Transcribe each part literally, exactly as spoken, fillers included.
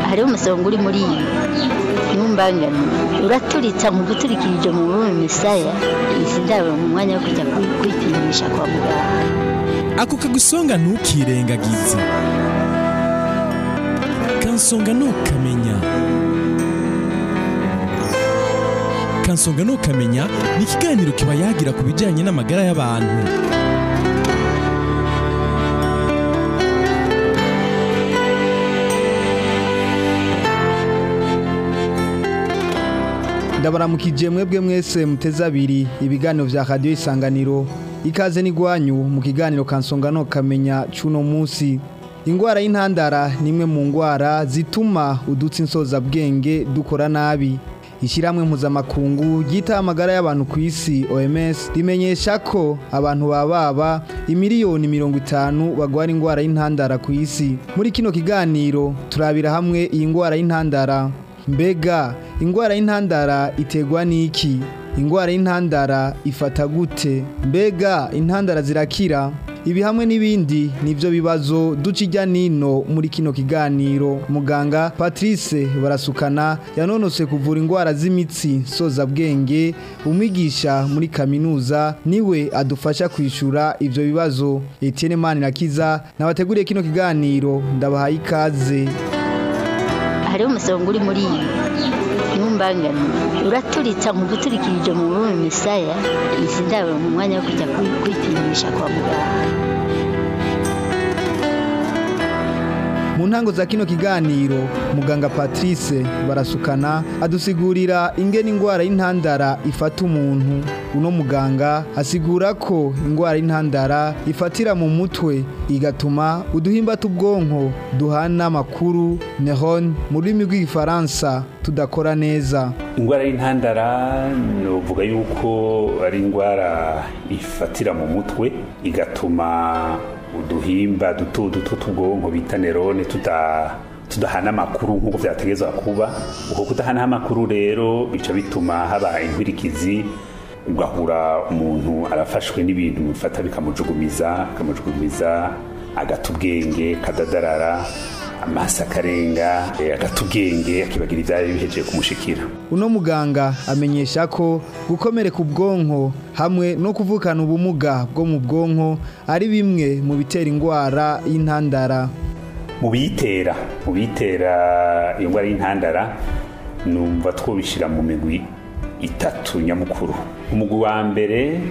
hariho umusonga uri muri iyi ntumbangane uraturitsa mu guturikirije mu bumwe misaya izi ndabo mu mwanya wo kujya kwipimisha kwa muganga. Ako kagusonga ntukirengagize, kansonga ntukamenya. Kansonga ntukamenya ni ikiganiro kiba yagira ku bijyanye n'amagara y'abantu. Ndabaramukije mwebwe mwese muteze abiri ibiganiro vya Radio Isanganiro. Ikaze ni gwanyu mu kiganiro kansonga no kamenya cuno munsi. Ingwara y'intandara nimwe mu ngwara zituma udutsi insoza bwenge dukora nabi. Ishiramwe mpuzamakungu gita amagara y'abantu ku isi O M S rimenyesha ko abantu bababa imiliyoni mirongo itanu bagwara ingwara y'intandara ku isi. Muri kino kiganiro turabira hamwe iyi ngwara y'intandara. Mbega ingwara y'intandara itegwa niki? Ingwara y'intandara ifata gute? Mbega intandara zirakira? Ibi hamwe n'ibindi nivyo bibazo ducijya nino muri kino kiganiro. Muganga Patrice Barasukana yanonose kuvura ingwara z'imitsi soza bwenge, umwigisha muri kaminuza niwe adufasha kwishura ivyo bibazo. Etienne Manirakiza nabateguriye kino kiganiro, ndabahaye ikaze. Hariho umusonga uri muri iyi ntumbangane uraturitsa mu guturikirije mu bumwe misaya izi ndabo mu mwanya wo kujya kwipimisha kwa muganga. Mu ntango za kino kiganiro muganga Patrice Barasukana adusigurira ingene ingwara y'intandara ifata umuntu. Uno muganga asigura ko ingwara y'intandara ifatira mu mutwe igatuma uduhimba tubwonko duhana amakuru neuron mu rurimi rw'igifaransa tudakora neza. Ingwara y'intandara novuga yuko ari ingwara ifatira mu mutwe igatuma uduhimba duto duto tubwonko bita neurone tuda tudahana amakuru nk'uko vyategezwa kuba. Uko kudahana amakuru rero bica bituma haba inkwirikizi, ugahura umuntu arafashwe n'ibintu bifata bikamujugumiza bikamujugumiza agatubwenge kadadarara, amasa karenga agatubwenge akibagira ivyari bihejeje kumushikira. Uno muganga amenyesha ko gukomereka ubwonko hamwe no kuvukana ubumuga bwo mu bwonko ari bimwe mu bitera ingwara y'intandara. Mu bitera mu bitera ingwara y'intandara numva twobishira mu migwi itatu nyamukuru. Umugwi wa mbere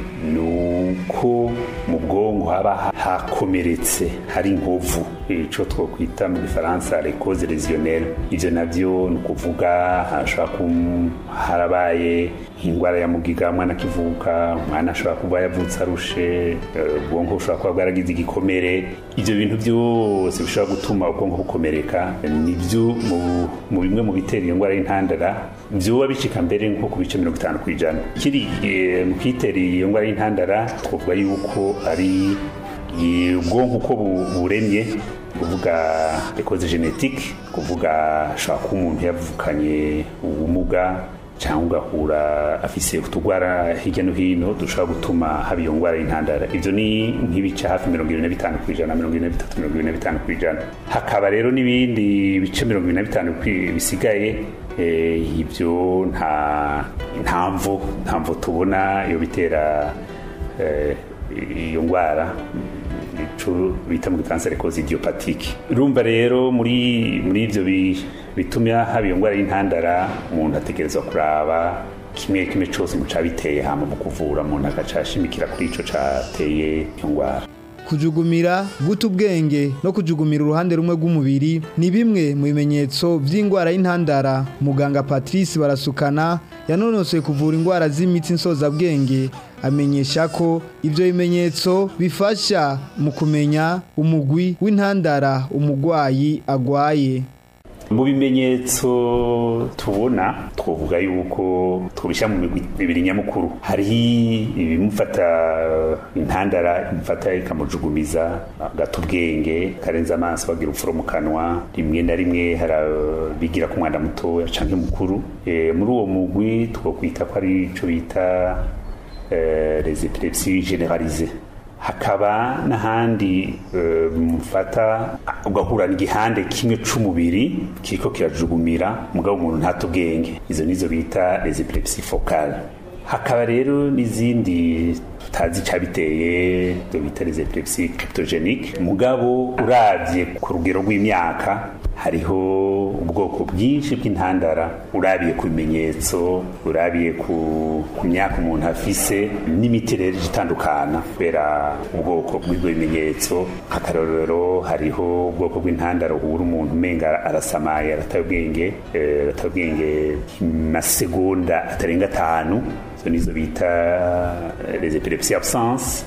nuko mu bwonko haba hakomeretse hari inkovu, ico twokwita mu Gifaransa les causes lésionnelles. Ivyo navyo nukuvuga hashobora harabaye ingwara ya mugiga mwana kivuka, mwana ashobora kuba yavutse arushe, ubwonko bushobora kuba bwaragize igikomere. Ivyo bintu byose bishobora gutuma ubwonko bukomereka nivyo mu bimwe mu bitera ingwara y'intandara vyoba bicika mbere nko ku bice mirongo itanu kw'ijana. Kiri mu kwitera iyo ngwara y'intandara twavuga yuko ari ubwonko uko buremye, kuvuga cause génétique, kuvuga shaka umuntu yavukanye ubumuga cyangwa ugahura afise utugwara hirya no hino dushobora gutuma haba iyo ngwara y'intandara. Ivyo ni nk'ibice hafi mirongo ibiri na bitanu kw'ijana, mirongo ine na bitatu, mirongo ibiri na bitanu kw'ijana. Hakaba rero n'ibindi bice mirongo ibiri na bitanu bisigaye ibyo nta ntamvo ntamvo tubona iyo bitera iyo ngwara ico bita mu Gifaransa cause idiopathique. Urumva rero muri muri ivyo bitumya haba iyo ngwara y'intandara umuntu ategerezwa kuraba kimwe kimwe cyose mu cabiteye hama mu kuvura umuntu agacashimikira kuri ico cateye iyo ngwara. Kujugumira, guta ubwenge no kujugumira uruhande rumwe rw'umubiri ni bimwe mu bimenyetso vy'ingwara y'intandara. Muganga Patrice Barasukana yanonose kuvura ingwara z'imitsi nsoza bwenge amenyesha ko ivyo bimenyetso bifasha mu kumenya umugwi w'intandara umugwayi agwaye. Mu bimenyetso tubona twovuga yuko twobisha mu migwi ibiri nyamukuru. Hari ibimufata intandara imfata ikamujugumiza gatubwenge karenza amaso bagira ufuro mu kanwa, rimwe na rimwe harabigira ku mwana muto canke mukuru. E, muri uwo mugwi twokwita ko ari ico bita les épilepsies généralisées. hakaba n'ahandi mufata ugahura n'igihande kimwe c'umubiri kiriko kirajugumira mugabo umuntu ntatubwenge, izo nizo bita les epilepsies focales. Hakaba rero n'izindi tutazi cabiteye do bita les epilepsies cryptogeniques, mugabo uravye ku rugero rw'imyaka hariho ubwoko bwinshi bw'intandara, urabiye ku bimenyetso, urabiye ku myaka umuntu afise, n'imiti rero itandukana kubera ubwoko bw'ibyo bimenyetso. Akarorero hariho ubwoko bw'intandara uhura umuntu umenga arasamaye, arataye ubwenge arataye ubwenge masegonda atarenga atanu, so nizo bita les epilepsies absence.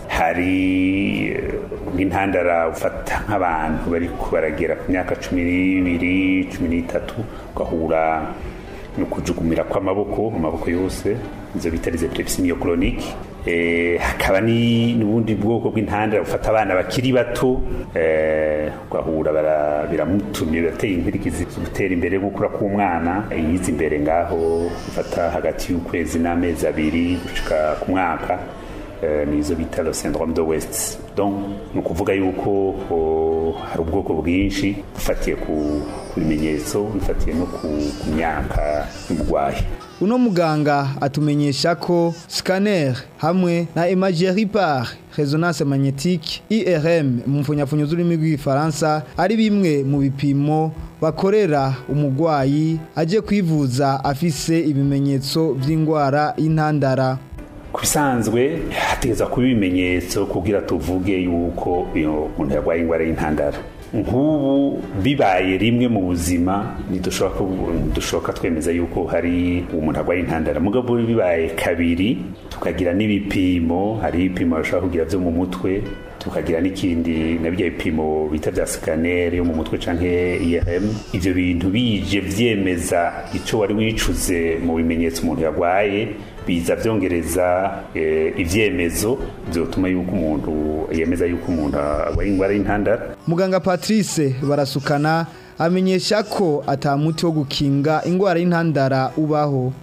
Hari intandara ufata nk'abantu bari kubaragera ku myaka cumi n'ibiri cumi n'itatu ugahura no kujugumira kw'amaboko amaboko yose, izo bita les epilepsies myocloniques. Eh, hakaba ni n'ubundi bwoko bw'intandara ufata abana bakiri bato eh, ugahura biramutumye bateye inkurikizi gutera imbere gukura k'umwana yize imbere ngaho ufata hagati y'ukwezi n'amezi abiri gushika ku mwaka, eh, nizo bita le syndrome de West. Donc no kuvuga yuko oh, hari ubwoko bwinshi bufatiye ku bimenyetso, bufatiye no ku myaka y'umurwayi. Uno muganga atumenyesha ko scanner hamwe na imagerie par résonance magnétique I R M mu mfunyafunyo z'ururimi rw'igifaransa ari bimwe mu bipimo bakorera umugwayi aje kwivuza afise ibimenyetso by'ingwara y'intandara. Kubisanzwe hategeza kuba ibimenyetso kugira tuvuge yuko uyo muntu yarwaye ingwara y'intandara. Nk'ubu bibaye rimwe mu buzima nidushoka dushoka twemeza yuko hari umuntu arwaye intandara, mugabo bibaye kabiri tukagira n'ibipimo, hari ibipimo bashaka kugira byo mu mutwe, tukagira n'ikindi nabyo ibipimo bita bya scanner yo mu mutwe canke I R M. Ivyo bintu bije vyemeza ico wari wicuze mu bimenyetso umuntu yarwaye, biza vyongereza e, ivyemezo byotuma yuko umuntu yemeza yuko umuntu arwaye ingwara y'intandara. Muganga Patrice Barasukana amenyesha ko atamuti wo gukinga ingwara y'intandara ubaho.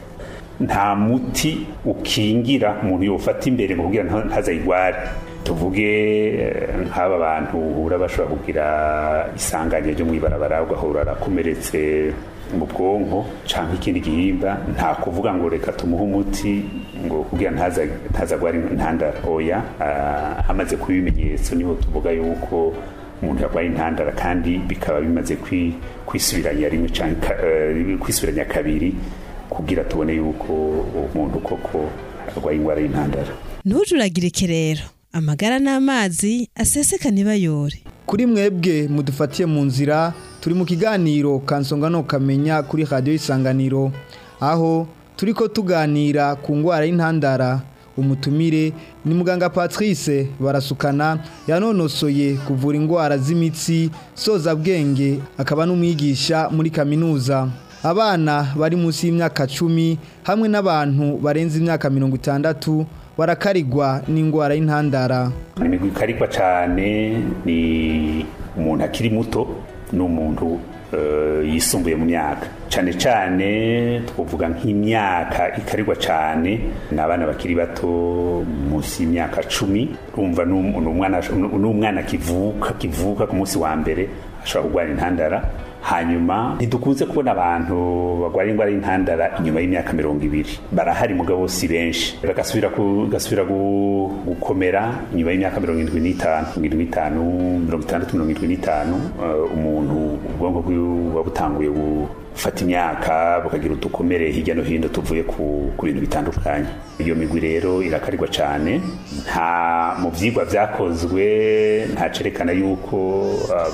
Nta muti ukingira umuntu yofata imbere kugira ntazayigware. Tuvuge nk'aba bantu uhura bashobora kugira isanganya ryo mwibarabara ugahura arakomeretse mu bwonko canke ikindi gihimba, nta kuvuga ngo reka tumuhe umuti ngo kugira ntaza ntazagwara intandara. Oya, uh, hamaze kuba ibimenyetso niho tuvuga yuko umuntu yarwaye intandara, kandi bikaba bimaze kwisubiranya rimwe canke uh, kwisubiranya kabiri kugira tubone yuko umuntu koko arwaye ingwara y'intandara. Ntujuragirike rero, amagara n'amazi aseseka nibayore. Kuri mwebwe mudufatiye mu nzira, turi mu kiganiro Kansonga no Kamenya kuri Radio Isanganiro, aho turiko tuganira ku ngwara y'intandara. Umutumire ni muganga Patrice Barasukana yanonosoye kuvura ingwara z'imitsi, soza bwenge, akaba n'umwigisha muri kaminuza. Abana bari munsi y'imyaka cumi hamwe n'abantu barenze imyaka mirongo itandatu barakarigwa n'ingwara y'intandara. Imigwi ikarigwa cyane ni umuntu akiri muto n'umuntu uh, yisumbuye mu myaka. Cyane cyane twovuga nk'imyaka ikarigwa cyane n'abana bakiri bato munsi y'imyaka cumi. Urumva n'umwana n'umwana kivuka kivuka ku munsi wa mbere ashobora kurwara intandara. Hanyuma ntidukunze kubona abantu bagwara ingwara y'intandara inyuma y'imyaka mirongo ibiri. Barahari mugabo si benshi, bagasubira gasubira gukomera inyuma y'imyaka mirongo irindwi n'itanu mirongo itanu mirongo itandatu mirongo irindwi n'itanu. Uh, umuntu ubwonko bwiwe butanguye gufata imyaka bukagira udukomere hirya no hino tuvuye ku bintu bitandukanye. Iyo migwi rero irakarirwa cyane. Nta mu vyigwa vyakozwe nta cerekana yuko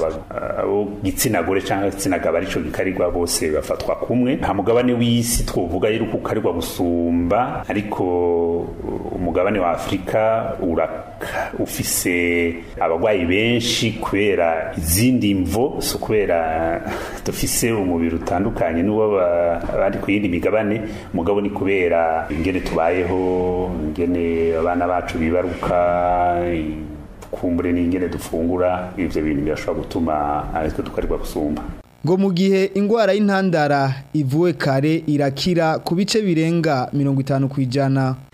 abo gitsina gore cyangwa gitsina gabo arico gikarirwa bose bafatwa kumwe. Nta mugabane w'isi twovuga yuko ukarirwa gusumba, ariko umugabane wa Afrika uraka ufise abagwayi benshi kubera izindi mvo, so kubera dufise umubiri utandukanye n'uwo abandi ku yindi migabane, mugabo ni kubera ingene tubayeho, ingene abana bacu bibaruka, kumbure n'ingene dufungura. Ivyo bintu birashobora gutuma aritwe tukarirwa gusumba. Ngo mu gihe ingwara y'intandara ivuwe kare irakira ku bice birenga mirongo itanu kwijana.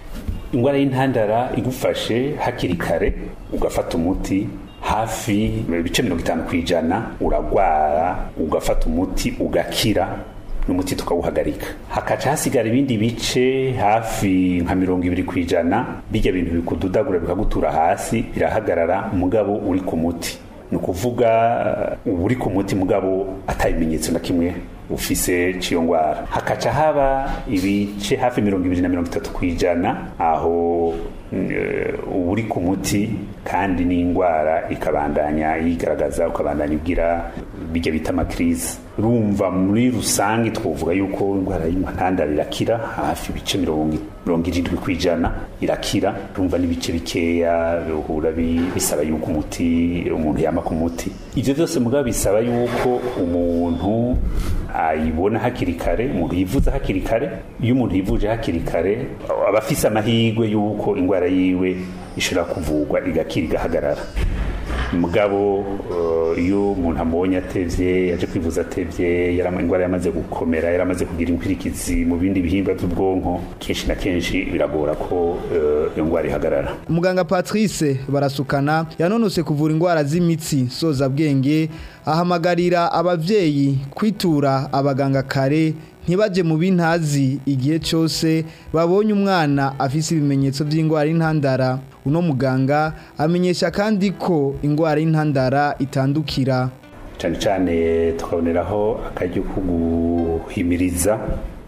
ingwara y'intandara igufashe hakiri kare ugafata umuti hafi ibice mirongo itanu kw'ijana uragwara ugafata umuti ugakira n'umuti tukawuhagarika hakaca hasigara ibindi bice hafi nka mirongo ibiri kw'ijana bijya bintu bikududagura bikagutura hasi birahagarara mugabo uri ku muti ni ukuvuga uri ku muti mugabo atabimenyetso na kimwe ufise ciyo ngwara hakaca haba ibice hafi mirongo ibiri na mirongo itatu kw'ijana aho uh, uri ku muti kandi n'ingwara ikabandanya yigaragaza ukabandanya ugira bijya bita amakrize rumva muri rusange twovuga yuko ingwara y'intandara irakira hafi ibice mirongo irindwi kw'ijana irakira rumva n'ibice bikeya uhura bisaba yuko umuti umuntu yama ku muti ivyo byose mugabo bisaba yuko umuntu ayibona hakiri kare umuntu yivuza hakiri kare iyo umuntu yivuje hakiri kare aba afise amahirwe yuko ingwara yiwe ishobora kuvugwa igakira igahagarara mugabo iyo umuntu amubonye atevye yaje kwivuza atevye ingwara yamaze gukomera yaramaze kugira inkwirikizi mu bindi bihimba by'ubwonko kenshi na kenshi biragora ko iyo ngwara ihagarara. Muganga Patrice Barasukana yanonose kuvura ingwara z'imitsi soza bwenge ahamagarira abavyeyi kwitura abaganga kare ntibaje mu bintazi igihe cyose babonye umwana afise ibimenyetso by'ingwara y'intandara. Uno muganga amenyesha kandi ko ingwara y'intandara itandukira cyane cyane tukaboneraho akaryo ko guhimiriza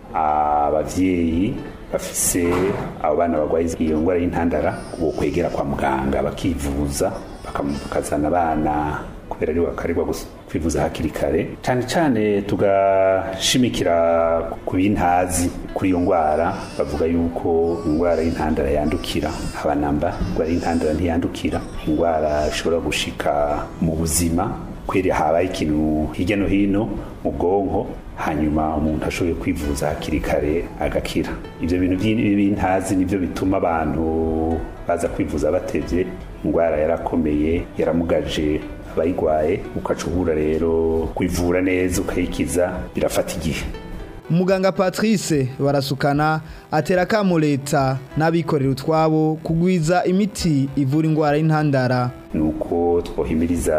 abavyeyi bafise abana bagwaye iyo ngwara y'intandara uwo kwegera kwa muganga bakivuza bakazana abana kubera ari bakarirwa kwivuza hakiri kare cyane cyane tugashimikira ku bintazi kuri iyo ngwara bavuga yuko ingwara y'intandara yandukira abanamba ingwara y'intandara ntiyandukira ingwara ishobora gushika mu buzima kweri habaye ikintu hirya no hino mu bwonko hanyuma umuntu ashoboye kwivuza hakiri kare agakira ivyo bintu by'ibintazi nivyo bituma abantu baza kwivuza batevye ingwara yarakomeye yaramugaje abayigwaye ukacubura rero kwivura neza ukayikiza birafata igihe. Muganga Patrice Barasukana atera kamo leta n'abikorera utwabo kugwiza imiti ivura ingwara y'intandara nuko twohimiriza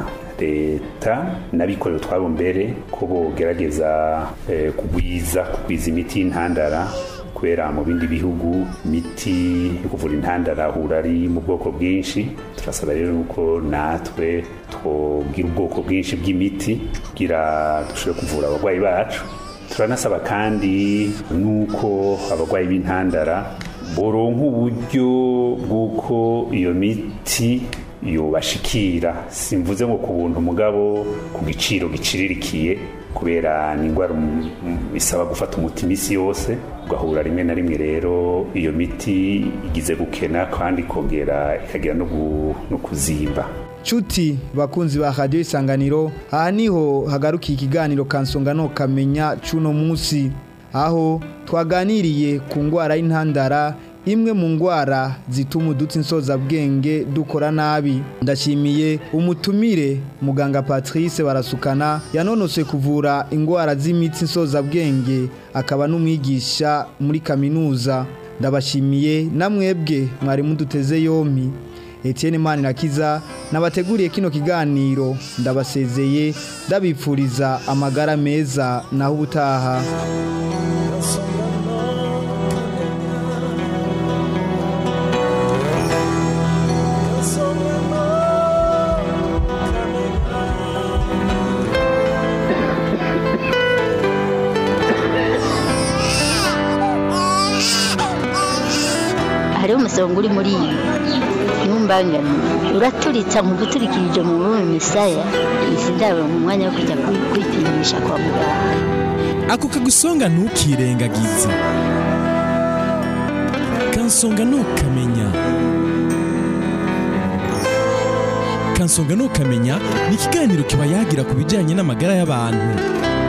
leta n'abikorera utwabo mbere ko bogerageza eh, kugwiza kugwiza imiti y'intandara kubera mu bindi bihugu imiti yo kuvura intandara ahura ari mu bwoko bwinshi turasaba rero nuko natwe twogira ubwoko bwinshi bw'imiti kugira dushobore kuvura abarwayi bacu. Turanasaba kandi nuko abarwayi b'intandara boronka uburyo bw'uko iyo miti yobashikira simvuze ngo ku buntu mugabo ku giciro giciririkiye kubera ni ingwara bisaba gufata umuti imisi yose ugahura rimwe na rimwe rero iyo miti igize gukena kandi kongera ikagira no kuzimba. Chuti bakunzi ba Radio Isanganiro aha niho hagarukiye ikiganiro Kansonga no Kamenya cuno musi aho twaganiriye ku ngwara y'intandara imwe mu ngwara zituma udutsi nsoza bwenge dukora nabi. Ndashimiye umutumire muganga Patrice Barasukana yanonose kuvura ingwara z'imitsi nsoza bwenge akaba n'umwigisha muri kaminuza. Ndabashimiye namwebwe mwari muduteze yompi. Etienne Manirakiza nabateguriye kino kiganiro ndabasezeye ndabipfuriza amagara meza naho ubutaha. Hari umusongo uri muri iyi nyumbangano uraturitsa mu guturikirije mu bumwe misaya izi ndabo mu mwanya wo kujya kwipimisha kwa muganga. Ako kagusonga ntukirengagize. Kansonga no Kamenya. Kansonga no Kamenya ni ikiganiro kiba yagira ku bijyanye n'amagara y'abantu.